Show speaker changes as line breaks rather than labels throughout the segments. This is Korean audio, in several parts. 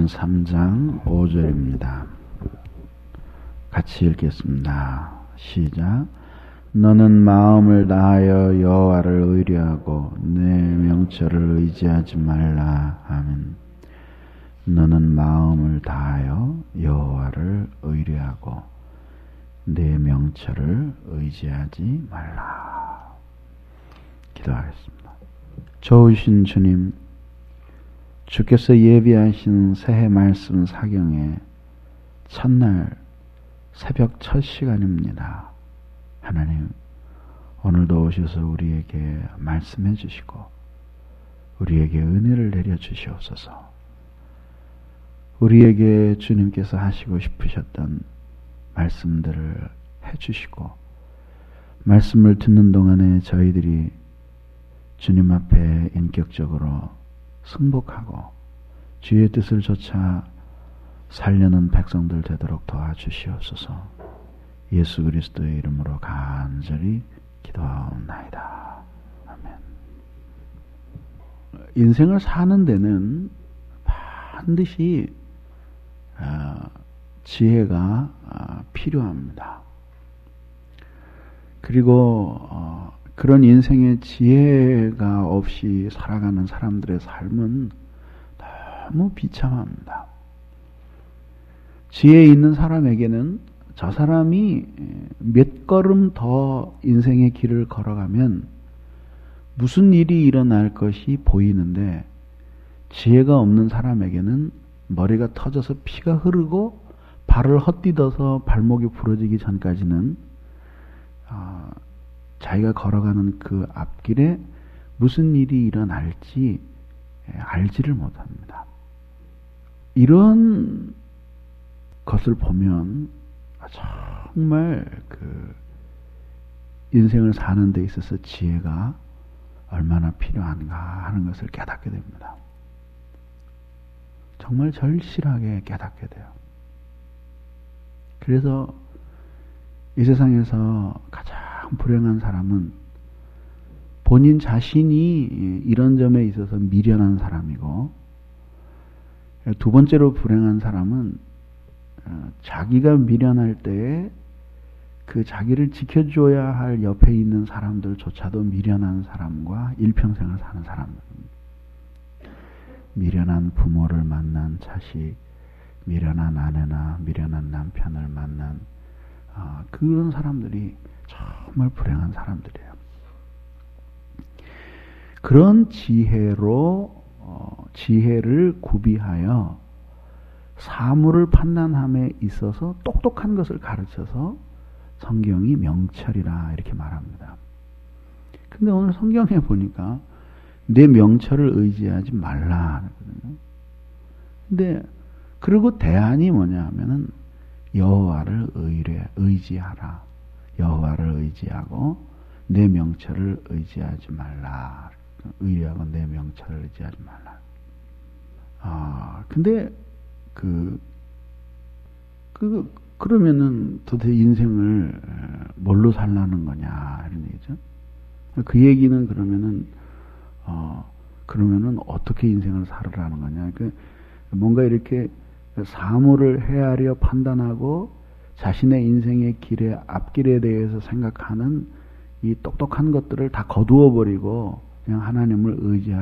3장 5절입니다. 같이 읽겠습니다. 시작. 너는 마음을 다하여 여호와를 의뢰하고 내 명철을 의지하지 말라. 아멘. 너는 마음을 다하여 여호와를 의뢰하고 내 명철을 의지하지 말라. 기도하겠습니다. 좋으신 주님, 주께서 예비하신 새해 말씀 사경의 첫날 새벽 첫 시간입니다. 하나님, 오늘도 오셔서 우리에게 말씀해 주시고 우리에게 은혜를 내려 주시옵소서. 우리에게 주님께서 하시고 싶으셨던 말씀들을 해 주시고 말씀을 듣는 동안에 저희들이 주님 앞에 인격적으로 승복하고 주의 뜻을 좇아 살려는 백성들 되도록 도와주시옵소서. 예수 그리스도의 이름으로 간절히 기도하옵나이다. 아멘. 인생을 사는 데는 반드시 지혜가 필요합니다. 그리고 그런 인생의 지혜가 없이 살아가는 사람들의 삶은 너무 비참합니다. 지혜 있는 사람에게는 저 사람이 몇 걸음 더 인생의 길을 걸어가면 무슨 일이 일어날 것이 보이는데, 지혜가 없는 사람에게는 머리가 터져서 피가 흐르고 발을 헛디뎌서 발목이 부러지기 전까지는 자기가 걸어가는 그 앞길에 무슨 일이 일어날지 알지를 못합니다. 이런 것을 보면 정말 그 인생을 사는 데 있어서 지혜가 얼마나 필요한가 하는 것을 깨닫게 됩니다. 정말 절실하게 깨닫게 돼요. 그래서 이 세상에서 가장 불행한 사람은 본인 자신이 이런 점에 있어서 미련한 사람이고, 두 번째로 불행한 사람은 자기가 미련할 때에 그 자기를 지켜줘야 할 옆에 있는 사람들조차도 미련한 사람과 일평생을 사는 사람입니다. 미련한 부모를 만난 자식, 미련한 아내나 미련한 남편을 만난 그런 사람들이 정말 불행한 사람들이에요. 그런 지혜를 구비하여 사물을 판단함에 있어서 똑똑한 것을 가르쳐서 성경이 명철이라 이렇게 말합니다. 근데 오늘 성경에 보니까 내 명철을 의지하지 말라 하거든요. 근데 그리고 대안이 뭐냐 하면은 여호와를 의지하라. 여호와를 의지하고 내 명철을 의지하지 말라. 의뢰하고 내 명철을 의지하지 말라. 근데 그러면은 도대체 인생을 뭘로 살라는 거냐 이런 얘기죠. 그 얘기는 그러면은 어떻게 인생을 살으라는 거냐. 뭔가 이렇게 사물을 헤아려 판단하고 자신의 인생의 앞길에 대해서 생각하는 이 똑똑한 것들을 다 거두어 버리고 그냥 하나님을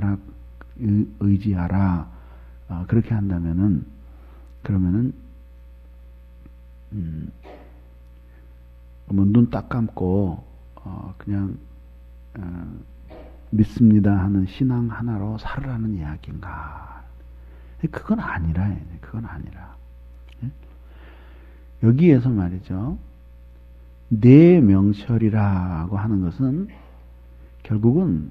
의지하라. 그렇게 한다면은 그러면은 눈 딱 감고 그냥 믿습니다 하는 신앙 하나로 살으라는 이야기인가? 그건 아니라. 여기에서 말이죠. 내 명철이라고 하는 것은 결국은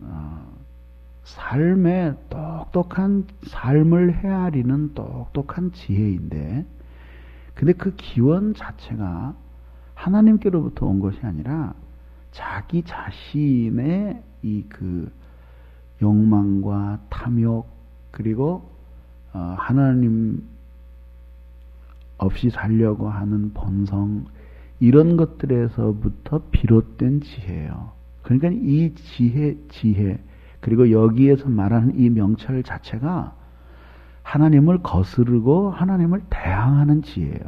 삶의 똑똑한 삶을 헤아리는 똑똑한 지혜인데, 근데 그 기원 자체가 하나님께로부터 온 것이 아니라 자기 자신의 그 욕망과 탐욕, 그리고 하나님 없이 살려고 하는 본성, 이런 것들에서부터 비롯된 지혜예요. 그러니까 이 지혜, 그리고 여기에서 말하는 이 명철 자체가 하나님을 거스르고 하나님을 대항하는 지혜예요.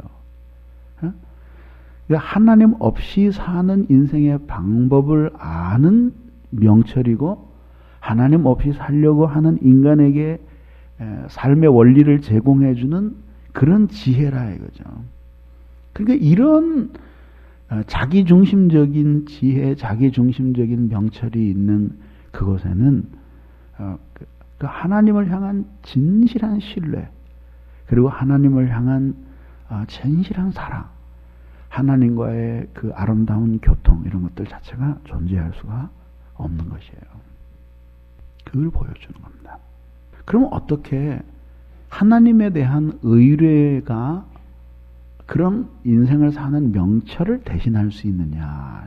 그러니까 하나님 없이 사는 인생의 방법을 아는 명철이고 하나님 없이 살려고 하는 인간에게 삶의 원리를 제공해주는 그런 지혜라 이거죠. 그러니까 이런 자기중심적인 지혜, 자기중심적인 명철이 있는 그곳에는 그 하나님을 향한 진실한 신뢰, 그리고 하나님을 향한 진실한 사랑, 하나님과의 그 아름다운 교통, 이런 것들 자체가 존재할 수가 없는 것이에요. 그걸 보여주는 겁니다. 그럼 어떻게 하나님에 대한 의뢰가 그런 인생을 사는 명철을 대신할 수 있느냐.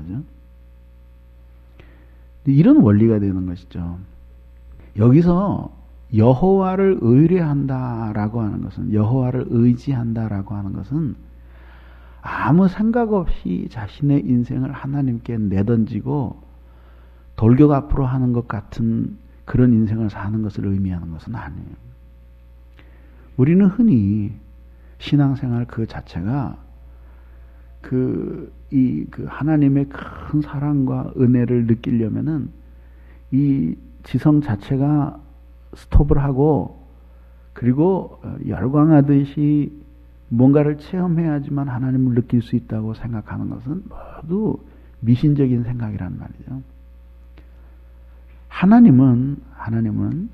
이런 원리가 되는 것이죠. 여기서 여호와를 의뢰한다라고 하는 것은, 여호와를 의지한다라고 하는 것은 아무 생각 없이 자신의 인생을 하나님께 내던지고 돌격 앞으로 하는 것 같은 그런 인생을 사는 것을 의미하는 것은 아니에요. 우리는 흔히 신앙생활 그 자체가 그 하나님의 큰 사랑과 은혜를 느끼려면은 이 지성 자체가 스톱을 하고, 그리고 열광하듯이 뭔가를 체험해야지만 하나님을 느낄 수 있다고 생각하는 것은 모두 미신적인 생각이란 말이죠. 하나님은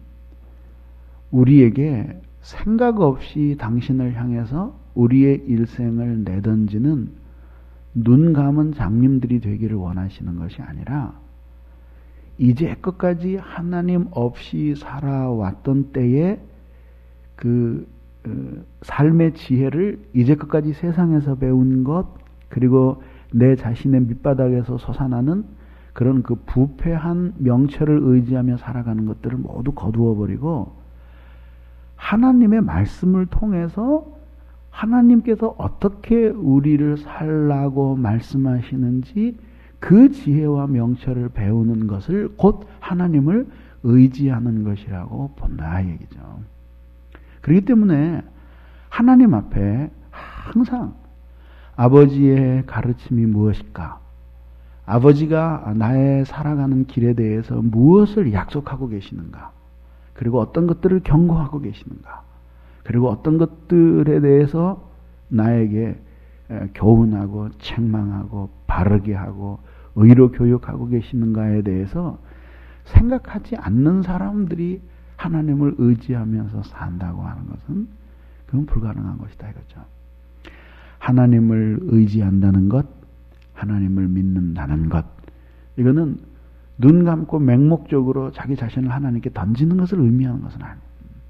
우리에게 생각 없이 당신을 향해서 우리의 일생을 내던지는 눈 감은 장님들이 되기를 원하시는 것이 아니라, 이제 끝까지 하나님 없이 살아왔던 때에 그 삶의 지혜를 이제 끝까지 세상에서 배운 것, 그리고 내 자신의 밑바닥에서 솟아나는 그런 그 부패한 명철을 의지하며 살아가는 것들을 모두 거두어 버리고, 하나님의 말씀을 통해서 하나님께서 어떻게 우리를 살라고 말씀하시는지 그 지혜와 명철을 배우는 것을 곧 하나님을 의지하는 것이라고 본다 얘기죠. 그렇기 때문에 하나님 앞에 항상 아버지의 가르침이 무엇일까? 아버지가 나의 살아가는 길에 대해서 무엇을 약속하고 계시는가? 그리고 어떤 것들을 경고하고 계시는가? 그리고 어떤 것들에 대해서 나에게 교훈하고 책망하고 바르게 하고 의로 교육하고 계시는가에 대해서 생각하지 않는 사람들이 하나님을 의지하면서 산다고 하는 것은 그건 불가능한 것이다 이거죠. 하나님을 의지한다는 것, 하나님을 믿는다는 것, 이거는 눈 감고 맹목적으로 자기 자신을 하나님께 던지는 것을 의미하는 것은 아니에요.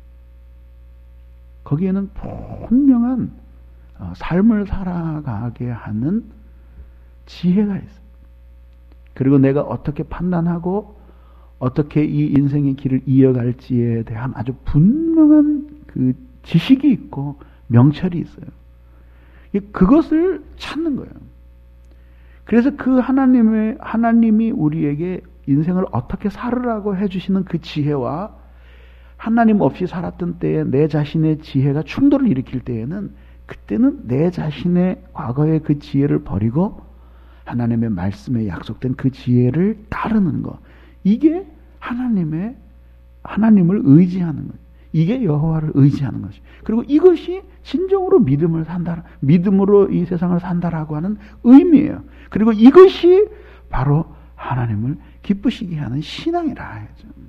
거기에는 분명한 삶을 살아가게 하는 지혜가 있어요. 그리고 내가 어떻게 판단하고 어떻게 이 인생의 길을 이어갈지에 대한 아주 분명한 그 지식이 있고 명철이 있어요. 그것을 찾는 거예요. 그래서 그 하나님이 우리에게 인생을 어떻게 살으라고 해주시는 그 지혜와 하나님 없이 살았던 때에 내 자신의 지혜가 충돌을 일으킬 때에는, 그때는 내 자신의 과거의 그 지혜를 버리고 하나님의 말씀에 약속된 그 지혜를 따르는 것. 이게 하나님을 의지하는 것. 이게 여호와를 의지하는 것이. 그리고 이것이 진정으로 믿음을 산다, 믿음으로 이 세상을 산다라고 하는 의미예요. 그리고 이것이 바로 하나님을 기쁘시게 하는 신앙이라.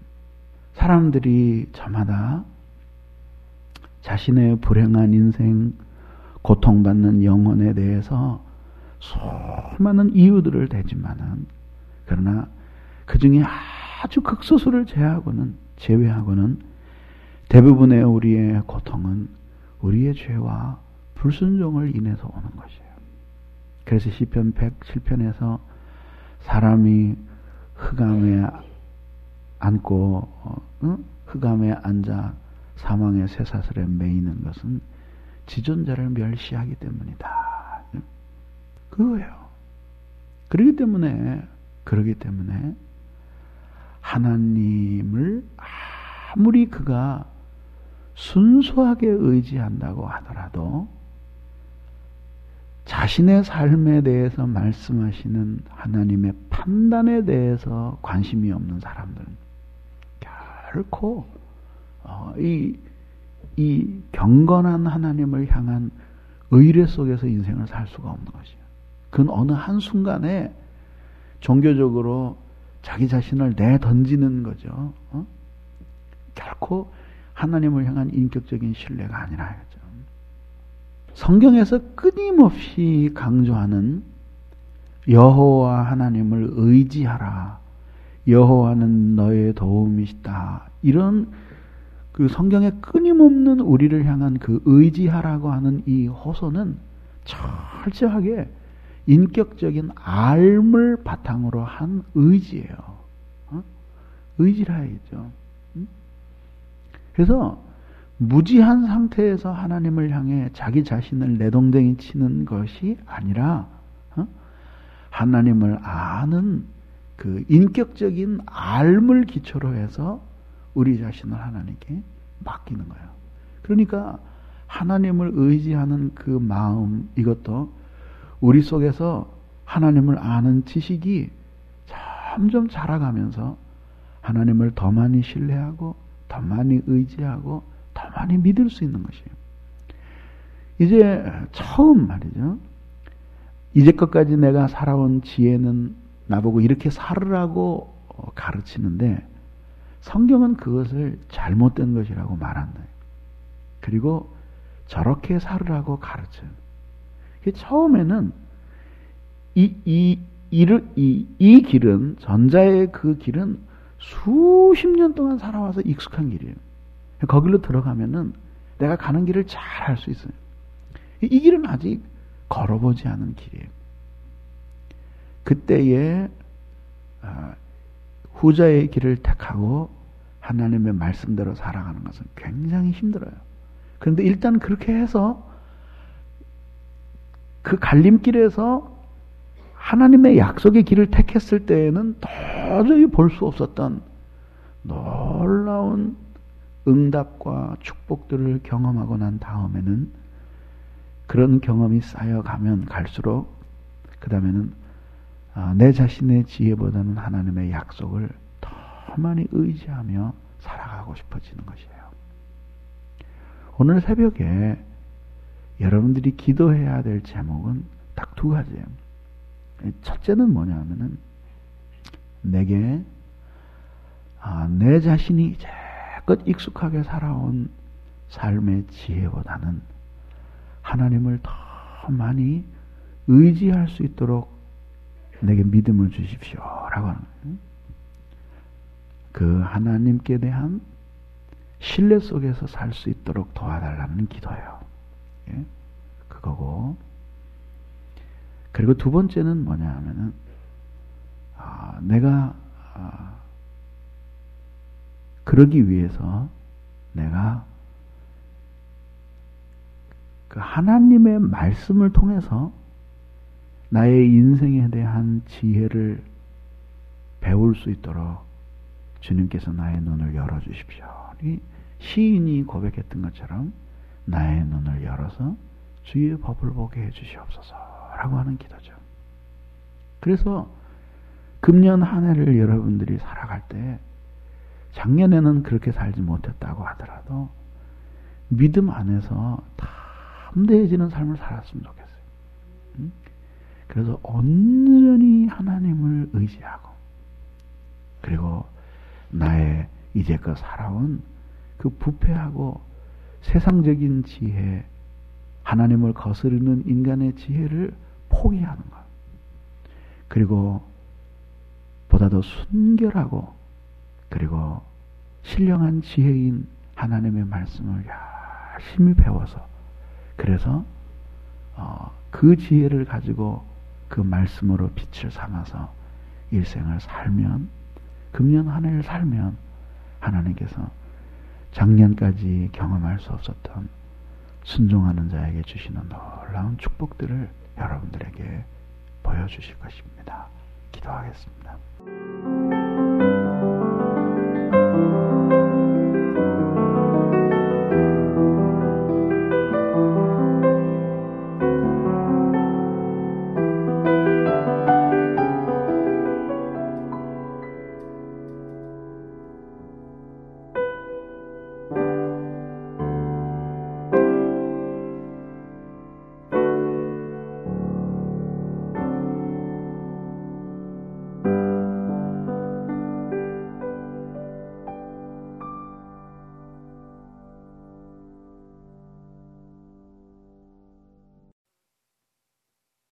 사람들이 저마다 자신의 불행한 인생, 고통받는 영혼에 대해서 수많은 이유들을 대지만은, 그러나 그 중에 아주 극소수를 제외하고는 대부분의 우리의 고통은 우리의 죄와 불순종을 인해서 오는 것이에요. 그래서 시편 107편에서 사람이 흑암에 흑암에 앉아 사망의 쇠사슬에 매이는 것은 지존자를 멸시하기 때문이다. 그거예요. 그러기 때문에 하나님을 아무리 그가 순수하게 의지한다고 하더라도 자신의 삶에 대해서 말씀하시는 하나님의 판단에 대해서 관심이 없는 사람들은 결코 이 경건한 하나님을 향한 의뢰 속에서 인생을 살 수가 없는 것이에요. 그건 어느 한순간에 종교적으로 자기 자신을 내던지는 거죠. 결코 하나님을 향한 인격적인 신뢰가 아니라 이거죠. 성경에서 끊임없이 강조하는 여호와 하나님을 의지하라. 여호와는 너의 도움이시다. 이런 그 성경에 끊임없는 우리를 향한 그 의지하라고 하는 이 호소는 철저하게 인격적인 앓을 바탕으로 한 의지예요. 의지라 해야죠. 그래서 무지한 상태에서 하나님을 향해 자기 자신을 내동댕이 치는 것이 아니라 하나님을 아는 그 인격적인 앓을 기초로 해서 우리 자신을 하나님께 맡기는 거예요. 그러니까 하나님을 의지하는 그 마음, 이것도 우리 속에서 하나님을 아는 지식이 점점 자라가면서 하나님을 더 많이 신뢰하고 더 많이 의지하고 더 많이 믿을 수 있는 것이에요. 이제 처음 말이죠. 이제껏까지 내가 살아온 지혜는 나보고 이렇게 살으라고 가르치는데 성경은 그것을 잘못된 것이라고 말한다. 그리고 저렇게 살으라고 가르쳐요. 처음에는 이 길은, 전자의 그 길은 수십 년 동안 살아와서 익숙한 길이에요. 거기로 들어가면은 내가 가는 길을 잘 알 수 있어요. 이 길은 아직 걸어보지 않은 길이에요. 그때에 후자의 길을 택하고 하나님의 말씀대로 살아가는 것은 굉장히 힘들어요. 그런데 일단 그렇게 해서 그 갈림길에서 하나님의 약속의 길을 택했을 때에는 도저히 볼 수 없었던 놀라운 응답과 축복들을 경험하고 난 다음에는 그런 경험이 쌓여가면 갈수록 그 다음에는 내 자신의 지혜보다는 하나님의 약속을 더 많이 의지하며 살아가고 싶어지는 것이에요. 오늘 새벽에 여러분들이 기도해야 될 제목은 딱 두 가지예요. 첫째는 뭐냐 하면은 내게 내 자신이 이제껏 익숙하게 살아온 삶의 지혜보다는 하나님을 더 많이 의지할 수 있도록 내게 믿음을 주십시오 라고 하는 거예요. 그 하나님께 대한 신뢰 속에서 살 수 있도록 도와달라는 기도예요. 예? 그거고, 그리고 두 번째는 뭐냐 하면은 내가 그러기 위해서 내가 그 하나님의 말씀을 통해서 나의 인생에 대한 지혜를 배울 수 있도록 주님께서 나의 눈을 열어주십시오. 시인이 고백했던 것처럼 나의 눈을 열어서 주의 법을 보게 해주시옵소서라고 하는 기도죠. 그래서 금년 한 해를 여러분들이 살아갈 때 작년에는 그렇게 살지 못했다고 하더라도 믿음 안에서 담대해지는 삶을 살았으면 좋겠어요. 그래서 온전히 하나님을 의지하고 그리고 나의 이제껏 살아온 그 부패하고 세상적인 지혜, 하나님을 거스르는 인간의 지혜를 포기하는 것. 그리고 보다 더 순결하고 그리고 신령한 지혜인 하나님의 말씀을 열심히 배워서 그래서 그 지혜를 가지고 그 말씀으로 빛을 삼아서 일생을 살면 금년 한 해를 살면 하나님께서 작년까지 경험할 수 없었던 순종하는 자에게 주시는 놀라운 축복들을 여러분들에게 보여주실 것입니다. 기도하겠습니다.